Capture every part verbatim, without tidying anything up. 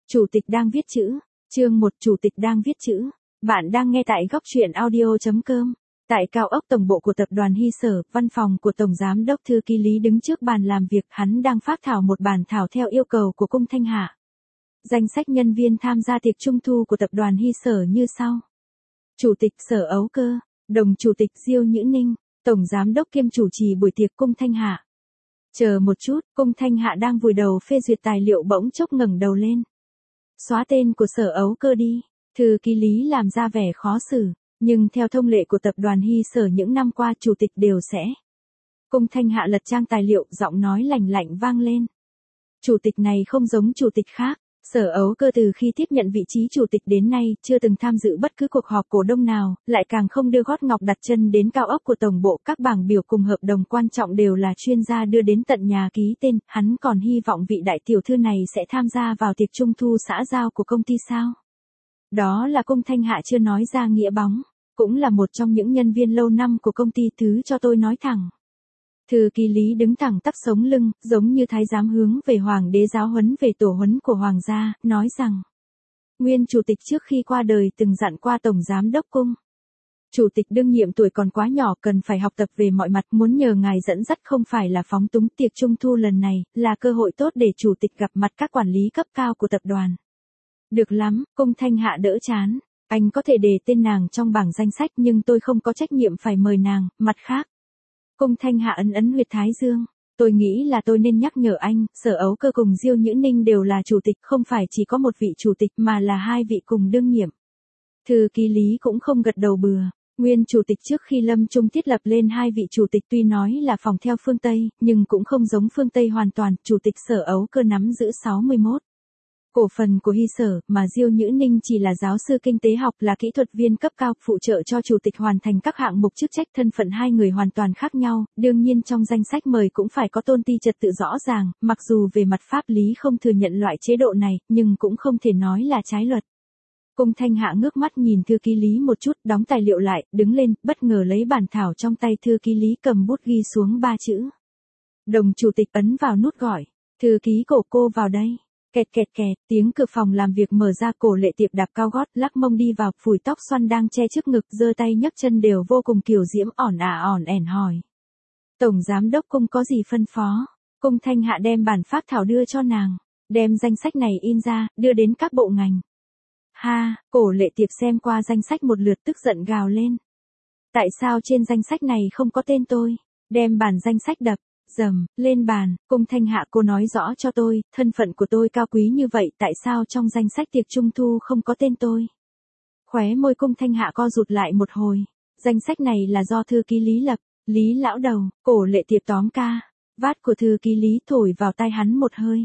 Chủ tịch đang viết chữ. Chương một. Chủ tịch đang viết chữ. Bạn đang nghe tại góc truyện audio chấm com. Tại cao ốc tổng bộ của tập đoàn Hy Sở, văn phòng của Tổng Giám đốc Thư ký Lý đứng trước bàn làm việc, hắn đang phác thảo một bản thảo theo yêu cầu của Cung Thanh Hạ. Danh sách nhân viên tham gia tiệc trung thu của tập đoàn Hy Sở như sau. Chủ tịch Sở Ấu Cơ, Đồng Chủ tịch Diêu Nhữ Ninh, Tổng Giám đốc kiêm chủ trì buổi tiệc Cung Thanh Hạ. Chờ một chút, Cung Thanh Hạ đang vùi đầu phê duyệt tài liệu bỗng chốc ngẩng đầu lên. Xóa tên của Sở Ấu Cơ đi. Thư ký Lý làm ra vẻ khó xử, nhưng theo thông lệ của tập đoàn Hy Sở những năm qua chủ tịch đều sẽ. Cung Thanh Hạ lật trang tài liệu, giọng nói lạnh lạnh vang lên. Chủ tịch này không giống chủ tịch khác. Sở Ấu Cơ từ khi tiếp nhận vị trí chủ tịch đến nay chưa từng tham dự bất cứ cuộc họp cổ đông nào, lại càng không đưa gót ngọc đặt chân đến cao ốc của tổng bộ. Các bảng biểu cùng hợp đồng quan trọng đều là chuyên gia đưa đến tận nhà ký tên. Hắn còn hy vọng vị đại tiểu thư này sẽ tham gia vào tiệc trung thu xã giao của công ty sao? Đó là Cung Thanh Hạ chưa nói ra nghĩa bóng, cũng là một trong những nhân viên lâu năm của công ty. Thứ cho tôi nói thẳng. Thư ký Lý đứng thẳng tắp sống lưng, giống như thái giám hướng về hoàng đế giáo huấn về tổ huấn của hoàng gia, nói rằng nguyên chủ tịch trước khi qua đời từng dặn qua Tổng Giám đốc Cung. Chủ tịch đương nhiệm tuổi còn quá nhỏ, cần phải học tập về mọi mặt, muốn nhờ ngài dẫn dắt không phải là phóng túng. Tiệc trung thu lần này là cơ hội tốt để chủ tịch gặp mặt các quản lý cấp cao của tập đoàn. Được lắm, Cung Thanh Hạ đỡ chán. Anh có thể đề tên nàng trong bảng danh sách nhưng tôi không có trách nhiệm phải mời nàng. Mặt khác, Cung Thanh Hạ ấn ấn huyệt thái dương. Tôi nghĩ là tôi nên nhắc nhở anh, Sở Ấu Cơ cùng Diêu Nhữ Ninh đều là chủ tịch, không phải chỉ có một vị chủ tịch mà là hai vị cùng đương nhiệm. Thư ký Lý cũng không gật đầu bừa. Nguyên chủ tịch trước khi lâm chung thiết lập lên hai vị chủ tịch tuy nói là phòng theo phương Tây, nhưng cũng không giống phương Tây hoàn toàn. Chủ tịch Sở Ấu Cơ nắm giữ sáu mươi mốt cổ phần của Hy Sở, mà Diêu Nhữ Ninh chỉ là giáo sư kinh tế học, là kỹ thuật viên cấp cao, phụ trợ cho chủ tịch hoàn thành các hạng mục chức trách. Thân phận hai người hoàn toàn khác nhau, đương nhiên trong danh sách mời cũng phải có tôn ti trật tự rõ ràng, mặc dù về mặt pháp lý không thừa nhận loại chế độ này, nhưng cũng không thể nói là trái luật. Cung Thanh Hạ ngước mắt nhìn thư ký Lý một chút, đóng tài liệu lại, đứng lên, bất ngờ lấy bản thảo trong tay thư ký Lý, cầm bút ghi xuống ba chữ. Đồng chủ tịch, ấn vào nút gọi. Thư ký Cổ, cô vào đây. Kẹt kẹt kẹt, tiếng cửa phòng làm việc mở ra. Cổ Lệ Tiệp đạp cao gót, lắc mông đi vào, phủi tóc xoăn đang che trước ngực, giơ tay nhấc chân đều vô cùng kiều diễm, ỏn ả ỏn ẻn hỏi. Tổng Giám đốc Cung có gì phân phó? Cung Thanh Hạ đem bản phác thảo đưa cho nàng, đem danh sách này in ra, đưa đến các bộ ngành. Ha, Cổ Lệ Tiệp xem qua danh sách một lượt, tức giận gào lên. Tại sao trên danh sách này không có tên tôi? Đem bản danh sách đập. Dầm, lên bàn. Cung Thanh Hạ, cô nói rõ cho tôi, thân phận của tôi cao quý như vậy, tại sao trong danh sách tiệc trung thu không có tên tôi? Khóe môi Cung Thanh Hạ co rụt lại một hồi. Danh sách này là do thư ký Lý lập. Lý lão đầu. Cổ Lệ Tiệp tóm ca vát của thư ký Lý thổi vào tai hắn một hơi.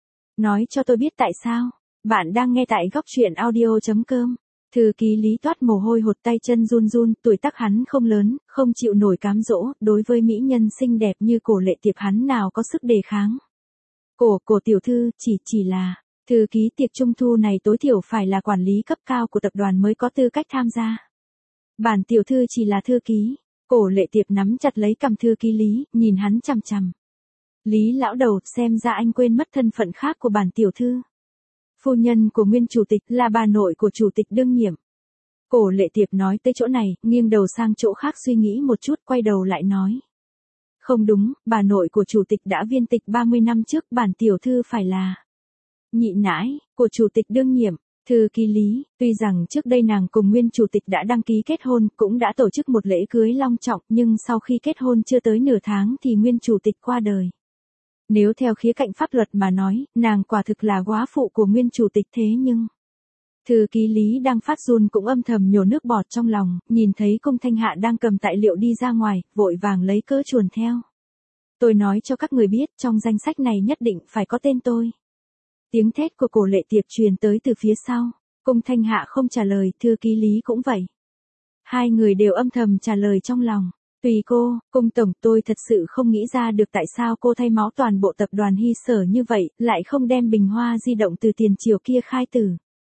Nói cho tôi biết tại sao. Bạn đang nghe tại góc truyện audio chấm com. Thư ký Lý toát mồ hôi hột, tay chân run run. Tuổi tác hắn không lớn, không chịu nổi cám dỗ, đối với mỹ nhân xinh đẹp như Cổ Lệ Tiệp hắn nào có sức đề kháng. Cổ, cổ tiểu thư, chỉ, chỉ là, thư ký, tiệc trung thu này tối thiểu phải là quản lý cấp cao của tập đoàn mới có tư cách tham gia. Bản tiểu thư chỉ là thư ký. Cổ Lệ Tiệp nắm chặt lấy cằm thư ký Lý, nhìn hắn chằm chằm. Lý lão đầu, xem ra anh quên mất thân phận khác của bản tiểu thư. Phu nhân của nguyên chủ tịch, là bà nội của chủ tịch đương nhiệm. Cổ Lệ Tiệp nói tới chỗ này, nghiêng đầu sang chỗ khác suy nghĩ một chút, quay đầu lại nói. Không đúng, bà nội của chủ tịch đã viên tịch ba mươi năm trước, bản tiểu thư phải là nhị nãi của chủ tịch đương nhiệm. Thư ký Lý, tuy rằng trước đây nàng cùng nguyên chủ tịch đã đăng ký kết hôn, cũng đã tổ chức một lễ cưới long trọng, nhưng sau khi kết hôn chưa tới nửa tháng thì nguyên chủ tịch qua đời. Nếu theo khía cạnh pháp luật mà nói, nàng quả thực là góa phụ của nguyên chủ tịch, thế nhưng... Thư ký Lý đang phát run cũng âm thầm nhổ nước bọt trong lòng, nhìn thấy Cung Thanh Hạ đang cầm tài liệu đi ra ngoài, vội vàng lấy cớ chuồn theo. Tôi nói cho các người biết, trong danh sách này nhất định phải có tên tôi. Tiếng thét của Cổ Lệ Tiệp truyền tới từ phía sau. Cung Thanh Hạ không trả lời, thư ký Lý cũng vậy. Hai người đều âm thầm trả lời trong lòng. Tùy cô, Cung tổng, tôi thật sự không nghĩ ra được tại sao cô thay máu toàn bộ tập đoàn Hy Sở như vậy, lại không đem bình hoa di động từ tiền triều kia khai tử.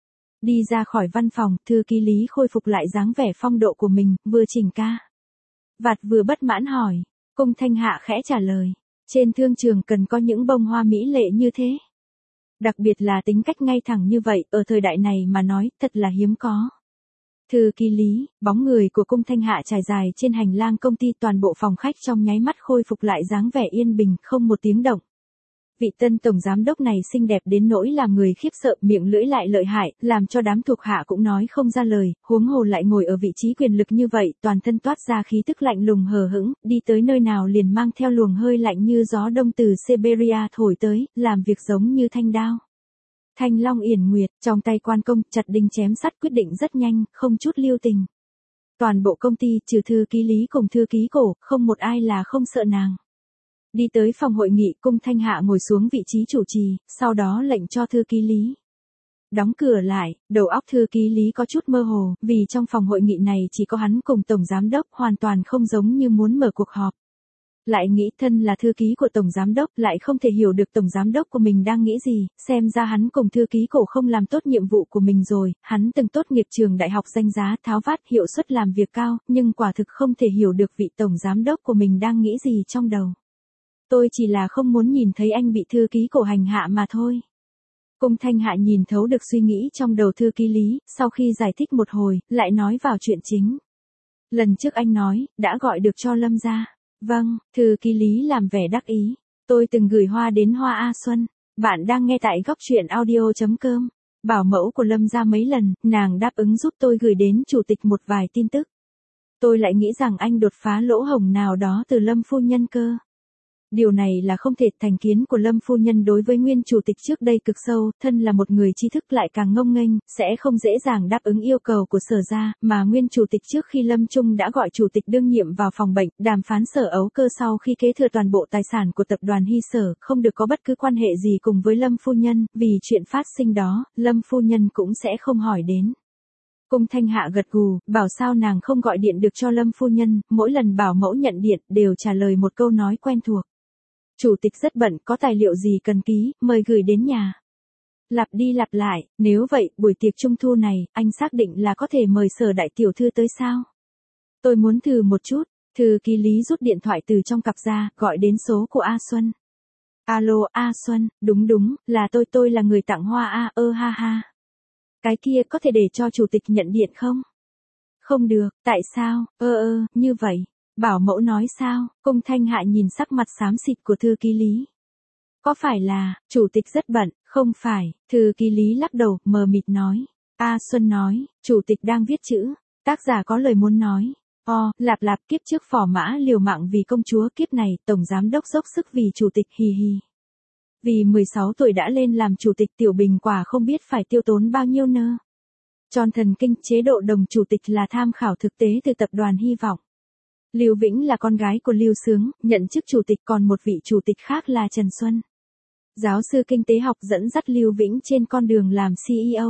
Đi ra khỏi văn phòng, thư ký Lý khôi phục lại dáng vẻ phong độ của mình, vừa chỉnh ca vạt vừa bất mãn hỏi. Cung Thanh Hạ khẽ trả lời, trên thương trường cần có những bông hoa mỹ lệ như thế. Đặc biệt là tính cách ngay thẳng như vậy, ở thời đại này mà nói, thật là hiếm có. Thư ký Lý, bóng người của Cung Thanh Hạ trải dài trên hành lang công ty, toàn bộ phòng khách trong nháy mắt khôi phục lại dáng vẻ yên bình, không một tiếng động. Vị tân tổng giám đốc này xinh đẹp đến nỗi làm người khiếp sợ, miệng lưỡi lại lợi hại, làm cho đám thuộc hạ cũng nói không ra lời, huống hồ lại ngồi ở vị trí quyền lực như vậy, toàn thân toát ra khí tức lạnh lùng hờ hững, đi tới nơi nào liền mang theo luồng hơi lạnh như gió đông từ Siberia thổi tới, làm việc giống như thanh đao. Thanh long yển nguyệt, trong tay quan công, chặt đinh chém sắt, quyết định rất nhanh, không chút lưu tình. Toàn bộ công ty, trừ thư ký Lý cùng thư ký Cổ, không một ai là không sợ nàng. Đi tới phòng hội nghị, Cung Thanh Hạ ngồi xuống vị trí chủ trì, sau đó lệnh cho thư ký Lý đóng cửa lại. Đầu óc thư ký Lý có chút mơ hồ, vì trong phòng hội nghị này chỉ có hắn cùng tổng giám đốc, hoàn toàn không giống như muốn mở cuộc họp. Lại nghĩ thân là thư ký của tổng giám đốc, lại không thể hiểu được tổng giám đốc của mình đang nghĩ gì, xem ra hắn cùng thư ký Cổ không làm tốt nhiệm vụ của mình rồi. Hắn từng tốt nghiệp trường đại học danh giá, tháo vát, hiệu suất làm việc cao, nhưng quả thực không thể hiểu được vị tổng giám đốc của mình đang nghĩ gì trong đầu. Tôi chỉ là không muốn nhìn thấy anh bị thư ký Cổ hành hạ mà thôi. Cung Thanh Hạ nhìn thấu được suy nghĩ trong đầu thư ký Lý, sau khi giải thích một hồi, lại nói vào chuyện chính. Lần trước anh nói, đã gọi được cho Lâm gia. Vâng, thư ký Lý làm vẻ đắc ý. Tôi từng gửi hoa đến Hoa A Xuân. Bạn đang nghe tại góc truyện audio chấm com. Bảo mẫu của Lâm gia mấy lần, nàng đáp ứng giúp tôi gửi đến chủ tịch một vài tin tức. Tôi lại nghĩ rằng anh đột phá lỗ hổng nào đó từ Lâm phu nhân cơ. Điều này là không thể. Thành kiến của Lâm phu nhân đối với nguyên chủ tịch trước đây cực sâu, thân là một người tri thức lại càng ngông nghênh, sẽ không dễ dàng đáp ứng yêu cầu của Sở gia, mà nguyên chủ tịch trước khi Lâm Trung đã gọi chủ tịch đương nhiệm vào phòng bệnh, đàm phán Sở Ấu Cơ sau khi kế thừa toàn bộ tài sản của tập đoàn Hy Sở, không được có bất cứ quan hệ gì cùng với Lâm phu nhân, vì chuyện phát sinh đó, Lâm phu nhân cũng sẽ không hỏi đến. Cung Thanh Hạ gật gù, bảo sao nàng không gọi điện được cho Lâm phu nhân, mỗi lần bảo mẫu nhận điện, đều trả lời một câu nói quen thuộc. Chủ tịch rất bận, có tài liệu gì cần ký, mời gửi đến nhà. Lặp đi lặp lại, nếu vậy, buổi tiệc trung thu này, anh xác định là có thể mời Sở đại tiểu thư tới sao? Tôi muốn thử một chút. Thư ký Lý rút điện thoại từ trong cặp ra, gọi đến số của A Xuân. Alo, A Xuân, đúng đúng, là tôi, tôi là người tặng hoa A, ơ ha ha. Cái kia có thể để cho chủ tịch nhận điện không? Không được, tại sao, ơ ơ, như vậy. Bảo mẫu nói sao? Cung Thanh Hạ nhìn sắc mặt xám xịt của thư ký Lý. Có phải là, chủ tịch rất bận, không phải, thư ký Lý lắc đầu, mờ mịt nói. A Xuân nói, chủ tịch đang viết chữ, tác giả có lời muốn nói. O, lạp lạp, kiếp trước phò mã liều mạng vì công chúa, kiếp này, tổng giám đốc dốc sức vì chủ tịch, hì hì. Vì mười sáu tuổi đã lên làm chủ tịch, Tiểu Bình quả không biết phải tiêu tốn bao nhiêu nơ. Tròn thần kinh, chế độ đồng chủ tịch là tham khảo thực tế từ tập đoàn Hy Vọng. Lưu Vĩnh là con gái của Lưu Sướng, nhận chức chủ tịch, còn một vị chủ tịch khác là Trần Xuân. Giáo sư kinh tế học dẫn dắt Lưu Vĩnh trên con đường làm xê e ô.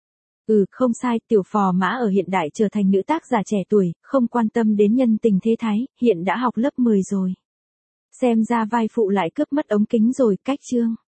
Ừ, không sai, tiểu phò mã ở hiện đại trở thành nữ tác giả trẻ tuổi, không quan tâm đến nhân tình thế thái, hiện đã học lớp mười rồi. Xem ra vai phụ lại cướp mất ống kính rồi, cách chương.